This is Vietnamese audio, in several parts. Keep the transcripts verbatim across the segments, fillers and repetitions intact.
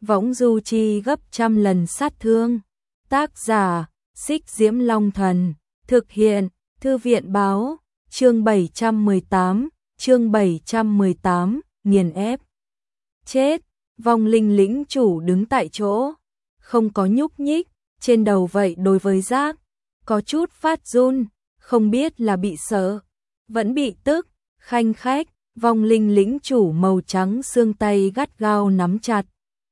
võng du chi gấp trăm lần sát thương. Tác giả, Xích Diễm Long Thần, thực hiện, Thư viện Báo, chương bảy trăm mười tám, chương bảy trăm mười tám, nghiền ép. Chết, vong linh lĩnh chủ đứng tại chỗ, không có nhúc nhích, trên đầu vậy đối với giác, có chút phát run, không biết là bị sợ, vẫn bị tức, khanh khách, vong linh lĩnh chủ màu trắng xương tay gắt gao nắm chặt.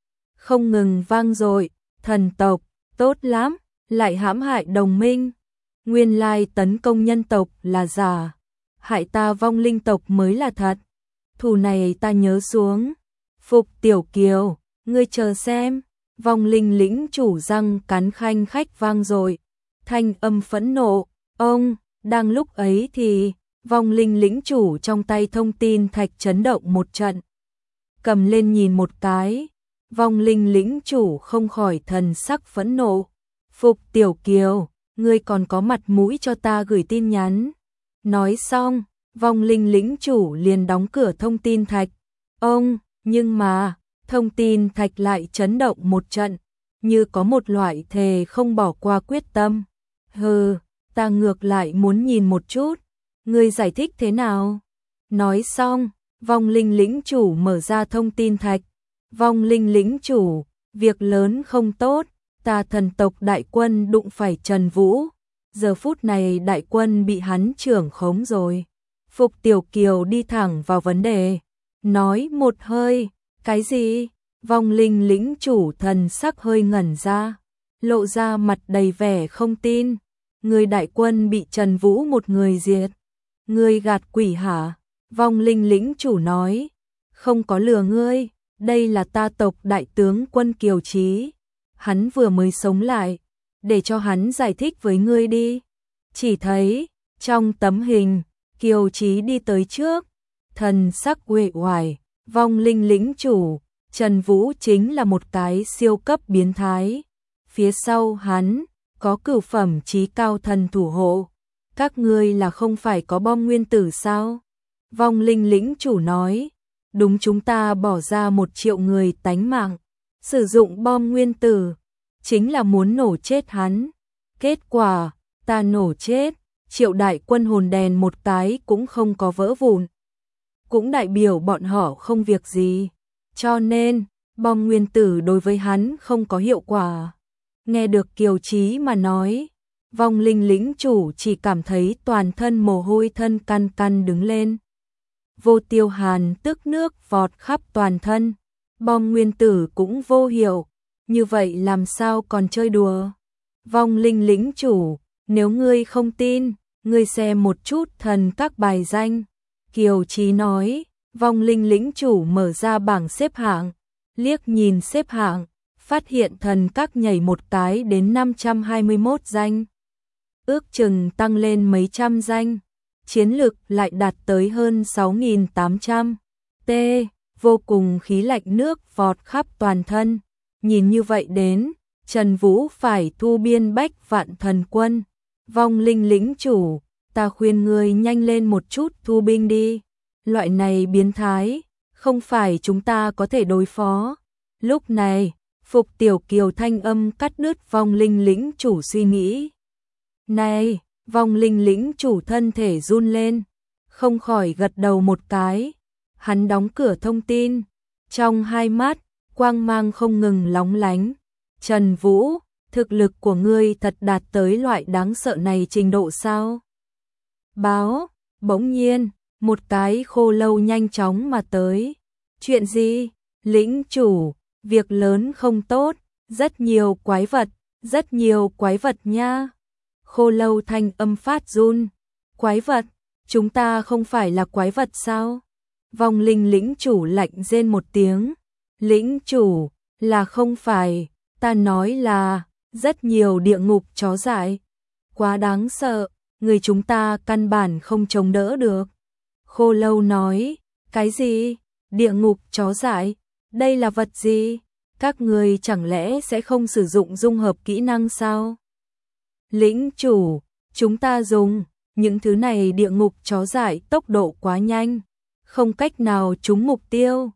Không ngừng vang dội, thần tộc, tốt lắm, lại hãm hại đồng minh. Nguyên lai tấn công nhân tộc là giả, hại ta vong linh tộc mới là thật. Thù này ta nhớ xuống. Phục Tiểu Kiều, ngươi chờ xem. Vong linh lĩnh chủ răng cắn khanh khách vang dội, thanh âm phẫn nộ. Ông, đang lúc ấy thì vong linh lĩnh chủ trong tay thông tin thạch chấn động một trận. Cầm lên nhìn một cái, vong linh lĩnh chủ không khỏi thần sắc phẫn nộ. Phục Tiểu Kiều, ngươi còn có mặt mũi cho ta gửi tin nhắn. Nói xong, vong linh lĩnh chủ liền đóng cửa thông tin thạch. Ông, nhưng mà, thông tin thạch lại chấn động một trận, như có một loại thề không bỏ qua quyết tâm. Hừ, ta ngược lại muốn nhìn một chút, ngươi giải thích thế nào? Nói xong, vong linh lĩnh chủ mở ra thông tin thạch. Vong linh lĩnh chủ, việc lớn không tốt, ta thần tộc đại quân đụng phải Trần Vũ. Giờ phút này đại quân bị hắn trưởng khống rồi. Phục Tiểu Kiều đi thẳng vào vấn đề, nói một hơi. Cái gì? Vong linh lĩnh chủ thần sắc hơi ngẩn ra, lộ ra mặt đầy vẻ không tin. Người đại quân bị Trần Vũ một người diệt. Ngươi gạt quỷ hả? Vong linh lĩnh chủ nói, không có lừa ngươi, đây là ta tộc đại tướng quân Kiều Chí. Hắn vừa mới sống lại, để cho hắn giải thích với ngươi đi. Chỉ thấy, trong tấm hình, Kiều Chí đi tới trước, thần sắc uể oải. Vong linh lĩnh chủ, Trần Vũ chính là một cái siêu cấp biến thái. Phía sau hắn, có cửu phẩm chí cao thần thủ hộ. Các ngươi là không phải có bom nguyên tử sao? Vong linh lĩnh chủ nói, đúng, chúng ta bỏ ra một triệu người tánh mạng, sử dụng bom nguyên tử, chính là muốn nổ chết hắn. Kết quả, ta nổ chết, triệu đại quân hồn đèn một cái cũng không có vỡ vụn. Cũng đại biểu bọn họ không việc gì, cho nên bom nguyên tử đối với hắn không có hiệu quả. Nghe được Kiều Chí mà nói, vong linh lĩnh chủ chỉ cảm thấy toàn thân mồ hôi thân căn căn đứng lên. Vô Tiêu Hàn tức nước vọt khắp toàn thân, bom nguyên tử cũng vô hiệu, như vậy làm sao còn chơi đùa. Vong linh lĩnh chủ, nếu ngươi không tin, ngươi xem một chút thần các bài danh. Kiều Chí nói, vong linh lĩnh chủ mở ra bảng xếp hạng, liếc nhìn xếp hạng, phát hiện thần các nhảy một cái đến năm trăm hai mươi mốt danh. Ước chừng tăng lên mấy trăm danh, chiến lực lại đạt tới hơn sáu nghìn tám trăm. T, vô cùng khí lạnh nước vọt khắp toàn thân. Nhìn như vậy đến, Trần Vũ phải thu biên bách vạn thần quân. Vong linh lĩnh chủ, ta khuyên ngươi nhanh lên một chút thu binh đi. Loại này biến thái, không phải chúng ta có thể đối phó. Lúc này, Phục Tiểu Kiều thanh âm cắt đứt vong linh lĩnh chủ suy nghĩ. Này, vong linh lĩnh chủ thân thể run lên, không khỏi gật đầu một cái. Hắn đóng cửa thông tin, trong hai mắt, quang mang không ngừng lóng lánh. Trần Vũ, thực lực của ngươi thật đạt tới loại đáng sợ này trình độ sao? Báo, bỗng nhiên, một cái khô lâu nhanh chóng mà tới. Chuyện gì? Lĩnh chủ, việc lớn không tốt, rất nhiều quái vật, rất nhiều quái vật nha. Khô lâu thanh âm phát run. Quái vật? Chúng ta không phải là quái vật sao? Vong linh lĩnh chủ lạnh rên một tiếng. Lĩnh chủ, là không phải, ta nói là, rất nhiều địa ngục chó dại. Quá đáng sợ, người chúng ta căn bản không chống đỡ được. Khô lâu nói, cái gì? Địa ngục chó dại? Đây là vật gì? Các người chẳng lẽ sẽ không sử dụng dung hợp kỹ năng sao? Lĩnh chủ, chúng ta dùng, những thứ này địa ngục chó dại tốc độ quá nhanh, không cách nào trúng mục tiêu.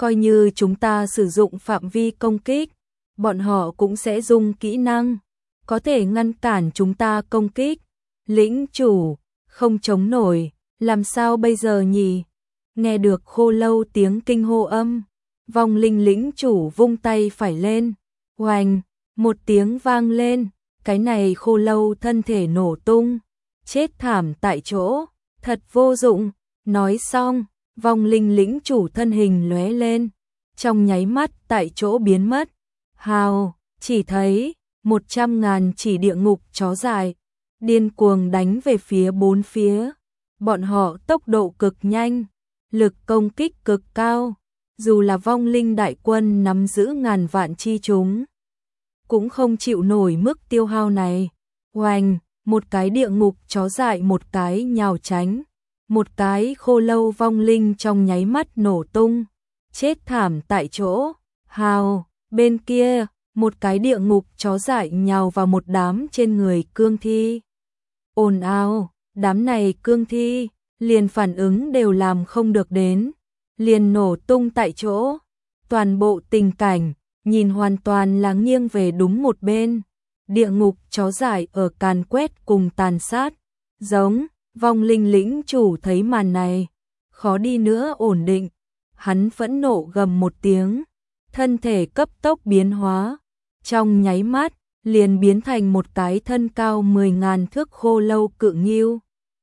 Coi như chúng ta sử dụng phạm vi công kích, bọn họ cũng sẽ dùng kỹ năng, có thể ngăn cản chúng ta công kích. Lĩnh chủ, không chống nổi, làm sao bây giờ nhỉ? Nghe được Khô Lâu tiếng kinh hô âm, vong linh lĩnh chủ vung tay phải lên, oành, một tiếng vang lên, cái này Khô Lâu thân thể nổ tung, chết thảm tại chỗ, thật vô dụng. Nói xong, vong linh lĩnh chủ thân hình lóe lên, trong nháy mắt tại chỗ biến mất. Hào, chỉ thấy một trăm ngàn chỉ địa ngục chó dại điên cuồng đánh về phía bốn phía. Bọn họ tốc độ cực nhanh, lực công kích cực cao, dù là vong linh đại quân nắm giữ ngàn vạn chi chúng, cũng không chịu nổi mức tiêu hao này. Oanh, một cái địa ngục chó dại một cái nhào tránh, một cái Khô Lâu vong linh trong nháy mắt nổ tung, chết thảm tại chỗ. Hào, bên kia, một cái địa ngục chó dại nhào vào một đám trên người cương thi. Ồn ào, đám này cương thi, liền phản ứng đều làm không được đến, liền nổ tung tại chỗ. Toàn bộ tình cảnh, nhìn hoàn toàn là nghiêng về đúng một bên. Địa ngục chó dại ở càn quét cùng tàn sát. Giống, vong linh lĩnh chủ thấy màn này, khó đi nữa ổn định. Hắn phẫn nộ gầm một tiếng, thân thể cấp tốc biến hóa. Trong nháy mắt, liền biến thành một cái thân cao mười ngàn thước Khô Lâu cự ngưu.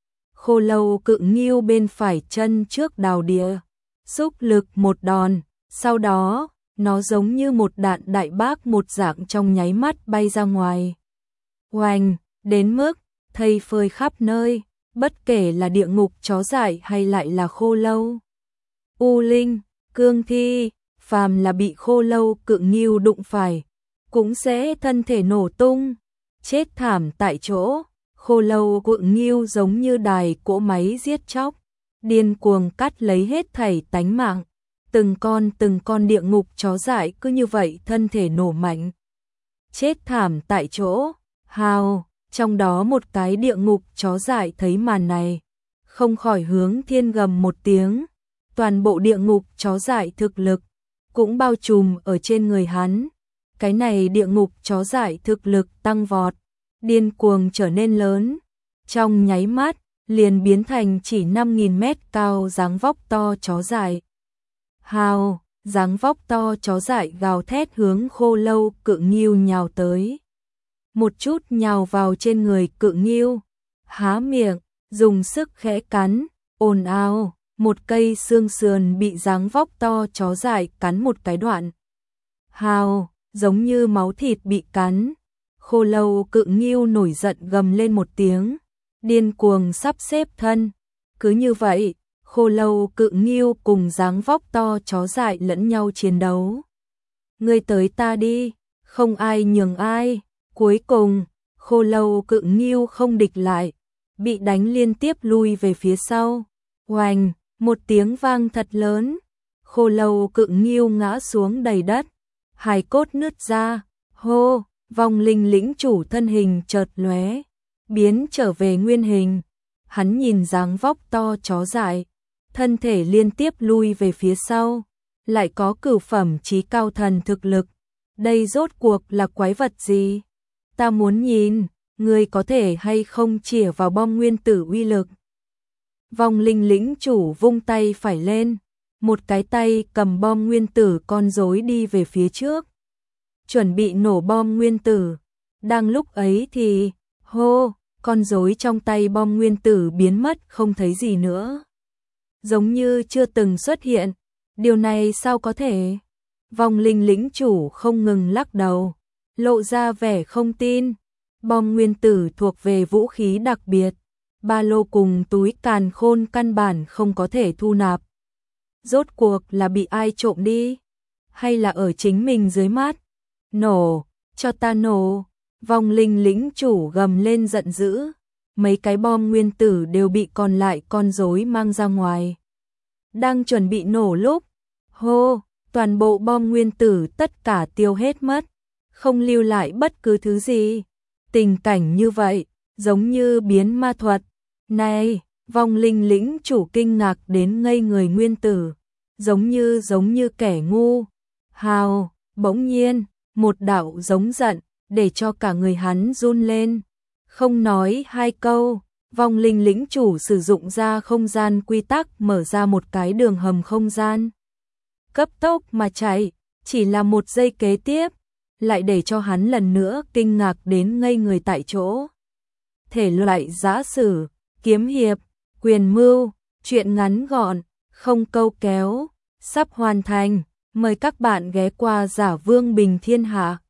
Khô Lâu cự ngưu bên phải chân trước đào địa, xúc lực một đòn, sau đó, nó giống như một đạn đại bác một dạng trong nháy mắt bay ra ngoài. Oanh, đến mức, thây phơi khắp nơi, bất kể là địa ngục chó dại hay lại là Khô Lâu. U linh, cương thi, phàm là bị Khô Lâu cự ngưu đụng phải, cũng sẽ thân thể nổ tung, chết thảm tại chỗ. Khô Lâu cự ngưu giống như đài cỗ máy giết chóc, điên cuồng cắt lấy hết thảy tánh mạng. Từng con từng con địa ngục chó dại cứ như vậy thân thể nổ mạnh, chết thảm tại chỗ. Hào, trong đó một cái địa ngục chó dại thấy màn này, không khỏi hướng thiên gầm một tiếng. Toàn bộ địa ngục chó dại thực lực cũng bao trùm ở trên người hắn. Cái này địa ngục chó dại thực lực tăng vọt, điên cuồng trở nên lớn, trong nháy mắt liền biến thành chỉ năm nghìn mét cao dáng vóc to chó dại. Hào, dáng vóc to chó dại gào thét hướng Khô Lâu cự ngưu nhào tới. Một chút nhào vào trên người cự ngưu, há miệng, dùng sức khẽ cắn, ồn ào, một cây xương sườn bị dáng vóc to chó dại cắn một cái đoạn. Hào, giống như máu thịt bị cắn. Khô Lâu cự ngưu nổi giận gầm lên một tiếng, điên cuồng sắp xếp thân. Cứ như vậy, Khô Lâu cự ngưu cùng dáng vóc to chó dại lẫn nhau chiến đấu. Ngươi tới ta đi, không ai nhường ai. Cuối cùng, Khô Lâu cự ngưu không địch lại, bị đánh liên tiếp lui về phía sau. Oanh, một tiếng vang thật lớn, Khô Lâu cự ngưu ngã xuống đầy đất, hài cốt nứt ra. Hô, vong linh lĩnh chủ thân hình chợt lóe, biến trở về nguyên hình. Hắn nhìn dáng vóc to chó dại, thân thể liên tiếp lui về phía sau, lại có cửu phẩm chí cao thần thực lực. Đây rốt cuộc là quái vật gì? Ta muốn nhìn, ngươi có thể hay không chĩa vào bom nguyên tử uy lực. Vong linh lĩnh chủ vung tay phải lên, một cái tay cầm bom nguyên tử con rối đi về phía trước, chuẩn bị nổ bom nguyên tử. Đang lúc ấy thì, hô, con rối trong tay bom nguyên tử biến mất không thấy gì nữa, giống như chưa từng xuất hiện. Điều này sao có thể? Vong linh lĩnh chủ không ngừng lắc đầu, lộ ra vẻ không tin. Bom nguyên tử thuộc về vũ khí đặc biệt, ba lô cùng túi càn khôn căn bản không có thể thu nạp. Rốt cuộc là bị ai trộm đi, hay là ở chính mình dưới mắt? Nổ, cho ta nổ! Vong linh lĩnh chủ gầm lên giận dữ, mấy cái bom nguyên tử đều bị còn lại con rối mang ra ngoài. Đang chuẩn bị nổ lúc, hô, toàn bộ bom nguyên tử tất cả tiêu hết mất, không lưu lại bất cứ thứ gì. Tình cảnh như vậy, giống như biến ma thuật. Này, vong linh lĩnh chủ kinh ngạc đến ngây người nguyên tử, giống như giống như kẻ ngu. Hào, bỗng nhiên, một đạo giống giận, để cho cả người hắn run lên. Không nói hai câu, vong linh lĩnh chủ sử dụng ra không gian quy tắc mở ra một cái đường hầm không gian. Cấp tốc mà chạy, chỉ là một giây kế tiếp, lại để cho hắn lần nữa kinh ngạc đến ngây người tại chỗ. Thể loại giã sử, kiếm hiệp, quyền mưu, truyện ngắn gọn, không câu kéo, sắp hoàn thành. Mời các bạn ghé qua Giả Vương Bình Thiên Hạ.